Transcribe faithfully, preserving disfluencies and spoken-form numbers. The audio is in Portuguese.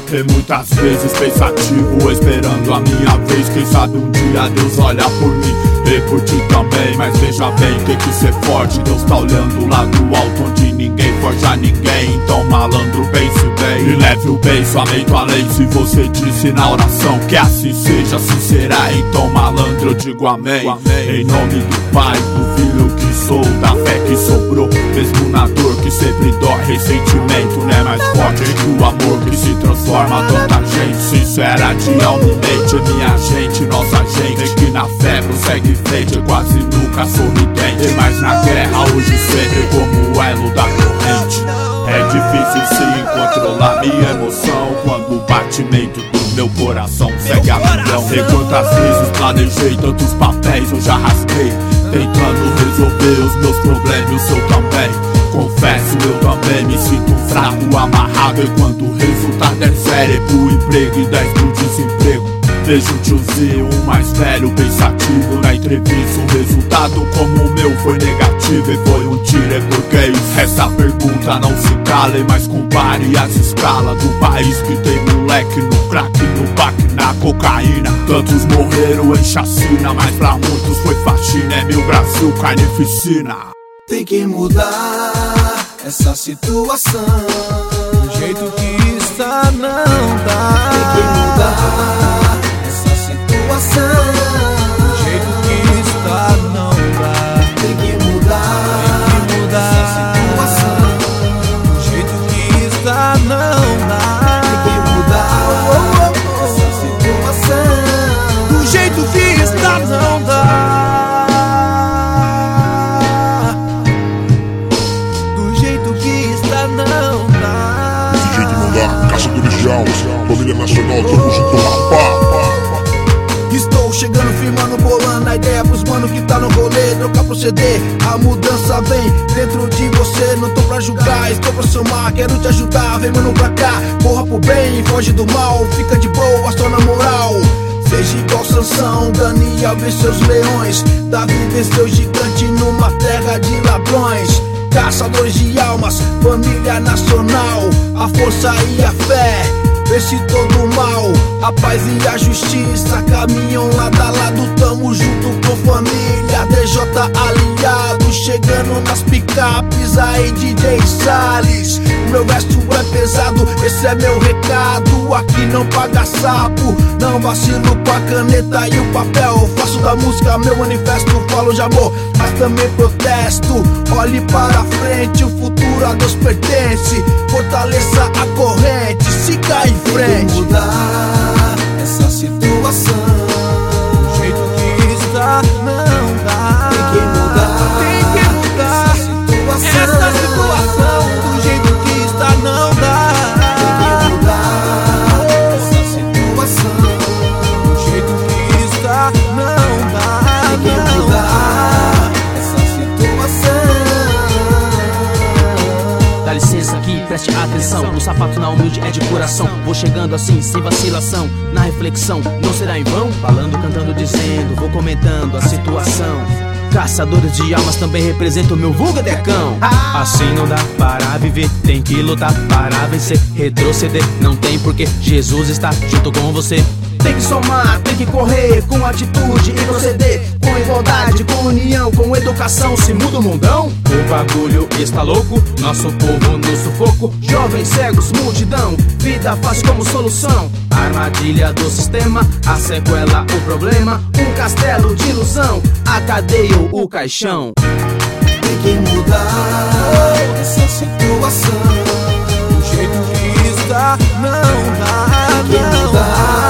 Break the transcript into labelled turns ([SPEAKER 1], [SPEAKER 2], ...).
[SPEAKER 1] E muitas vezes pensativo, esperando a minha vez. Quem sabe um dia Deus olha por mim e por ti também. Mas veja bem, tem que ser forte. Deus tá olhando lá do alto, onde ninguém forja ninguém. Então malandro, pense bem e leve o bem, somente a lei. Se você disse na oração que assim seja, assim será. Então malandro, eu digo amém. Em nome do Pai, do Filho que sou, da fé que sobrou, mesmo na dor que sempre dói. Ressentimento não é mais forte que o amor que se transforma tanta gente. Sincera de alma e mente, minha gente, nossa gente que na fé prossegue em frente, quase nunca sorridente, mas na guerra hoje sempre como o elo da corrente. É difícil se controlar minha emoção quando o batimento do meu coração segue a milhão. E quantas vezes planejei tantos papéis eu já rasguei, tentando resolver os meus problemas, o seu também. Confesso, eu também me sinto um fraco, amarrado. E quando o resultado é zero pro emprego e dez pro desemprego, vejo o tiozinho, o mais velho, pensativo na entrevista. O resultado como o meu foi negativo e foi um tiro. É porque isso? Essa pergunta não se cale, mas compare as escalas do país que tem moleque no crack, no back, na cocaína. Tantos morreram em chacina, mas pra muitos foi faxina. É meu Brasil, carnificina.
[SPEAKER 2] Tem que mudar essa situação,
[SPEAKER 3] do jeito que está não dá.
[SPEAKER 2] tem que mudar essa situação,
[SPEAKER 3] Do jeito que está não dá.
[SPEAKER 2] tem que mudar,
[SPEAKER 3] Tem que mudar
[SPEAKER 2] essa situação,
[SPEAKER 3] do jeito que está não dá.
[SPEAKER 2] tem que mudar essa situação,
[SPEAKER 3] Do jeito que está não dá. Do jeito que está não dá.
[SPEAKER 4] Desse jeito não dá, caçadores de almas, família nacional, tamo junto, rapá.
[SPEAKER 2] Estou chegando, firmando, bolando a ideia pros mano que tá no rolê. Trocar proceder, a mudança vem dentro de você. Não tô pra julgar, estou pra somar, quero te ajudar. Vem mano pra cá, corra pro bem, foge do mal. Fica de boa, só na moral. Seja igual Sansão, Daniel venceu os leões. Davi venceu gigante numa terra de ladrões. Caçadores de almas, família nacional. A força e a fé vence todo o mal, a paz e a justiça caminham lado a lado, tamo junto com família. D J aliado, chegando nas picapes, aí D J Salles. O meu verso é pesado, esse é meu recado. Aqui não paga sapo, não vacilo com a caneta e o papel. Faço da música meu manifesto, falo de amor, mas também protesto. Olhe para frente, o futuro a Deus pertence. Fortaleça a corrente, siga em frente. Tem que mudar essa situação,
[SPEAKER 3] Do jeito que está não dá.
[SPEAKER 2] tem que mudar,
[SPEAKER 3] Tem que mudar
[SPEAKER 2] essa
[SPEAKER 3] essa situação. Do jeito que está não dá.
[SPEAKER 2] Tem que mudar essa situação,
[SPEAKER 3] Do jeito que está não dá.
[SPEAKER 2] tem que
[SPEAKER 3] Não
[SPEAKER 2] mudar essa situação.
[SPEAKER 5] Dá licença aqui, preste atenção. O sapato na humilde é de coração. Vou chegando assim, sem vacilação. Na reflexão, não será em vão? Falando, cantando, dizendo, vou comentando a situação. Caçadores de almas também representam o meu vulgo decão. Assim não dá para viver, tem que lutar para vencer. Retroceder não tem porque Jesus está junto com você. Tem que somar, tem que correr com atitude e proceder com igualdade, com união, com educação. Se muda o mundão, o bagulho está louco. Nosso povo no sufoco, jovens cegos, multidão. Vida fácil como solução, armadilha do sistema, a sequela, o problema. Um castelo de ilusão, a cadeia ou o caixão.
[SPEAKER 2] Tem que mudar essa situação,
[SPEAKER 3] Do jeito que está não dá.
[SPEAKER 2] tem que
[SPEAKER 3] Não
[SPEAKER 2] mudar